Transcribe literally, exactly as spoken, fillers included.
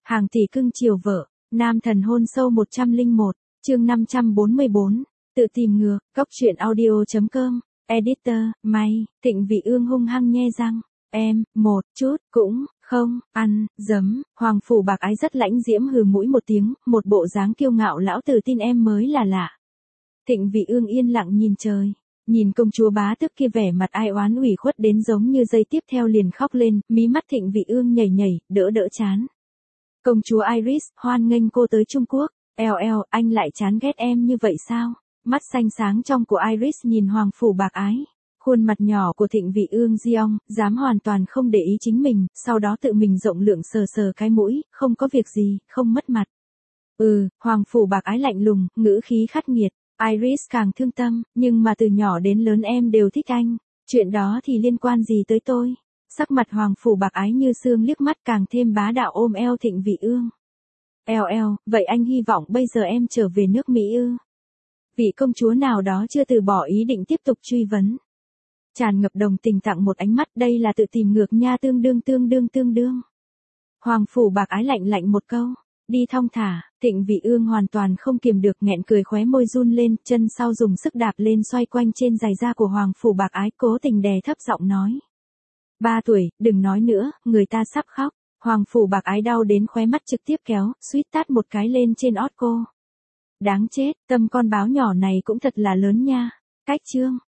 Hàng tỷ cưng chiều vợ, nam thần hôn sâu một trăm lẻ một, chương năm trăm bốn mươi bốn, tự tìm ngược, góc truyện audio.com, editor, May, Thịnh Vị Ương hung hăng nhe răng, em, một chút, cũng, không, ăn, giấm, Hoàng Phủ Bạc Ái rất lãnh diễm hừ mũi một tiếng, một bộ dáng kiêu ngạo lão tử tin em mới là lạ. Thịnh Vị Ương yên lặng nhìn trời. Nhìn công chúa bá tước kia vẻ mặt ai oán ủy khuất đến giống như giây tiếp theo liền khóc lên, mí mắt Thịnh Vị Ương nhảy nhảy, đỡ đỡ chán. Công chúa Iris, hoan nghênh cô tới Trung Quốc, eo eo, anh lại chán ghét em như vậy sao? Mắt xanh sáng trong của Iris nhìn Hoàng Phủ Bạc Ái. Khuôn mặt nhỏ của Thịnh Vị Ương Giong, dám hoàn toàn không để ý chính mình, sau đó tự mình rộng lượng sờ sờ cái mũi, không có việc gì, không mất mặt. Ừ, Hoàng Phủ Bạc Ái lạnh lùng, ngữ khí khắc nghiệt. Iris càng thương tâm, nhưng mà từ nhỏ đến lớn em đều thích anh, chuyện đó thì liên quan gì tới tôi? Sắc mặt Hoàng Phủ Bạc Ái như sương liếc mắt càng thêm bá đạo ôm eo Thịnh Vị Ương. Eo eo, vậy anh hy vọng bây giờ em trở về nước Mỹ ư? Vị công chúa nào đó chưa từ bỏ ý định tiếp tục truy vấn. Tràn ngập đồng tình tặng một ánh mắt, đây là tự tìm ngược nha, tương đương tương đương tương đương. Hoàng Phủ Bạc Ái lạnh lạnh một câu. Đi thong thả, Thịnh Vị Ương hoàn toàn không kiềm được nghẹn cười khóe môi run lên, chân sau dùng sức đạp lên xoay quanh trên giày da của Hoàng Phủ Bạc Ái, cố tình đè thấp giọng nói. Ba tuổi, đừng nói nữa, người ta sắp khóc. Hoàng Phủ Bạc Ái đau đến khóe mắt trực tiếp kéo, suýt tát một cái lên trên ót cô. Đáng chết, tâm con báo nhỏ này cũng thật là lớn nha. Cách chương.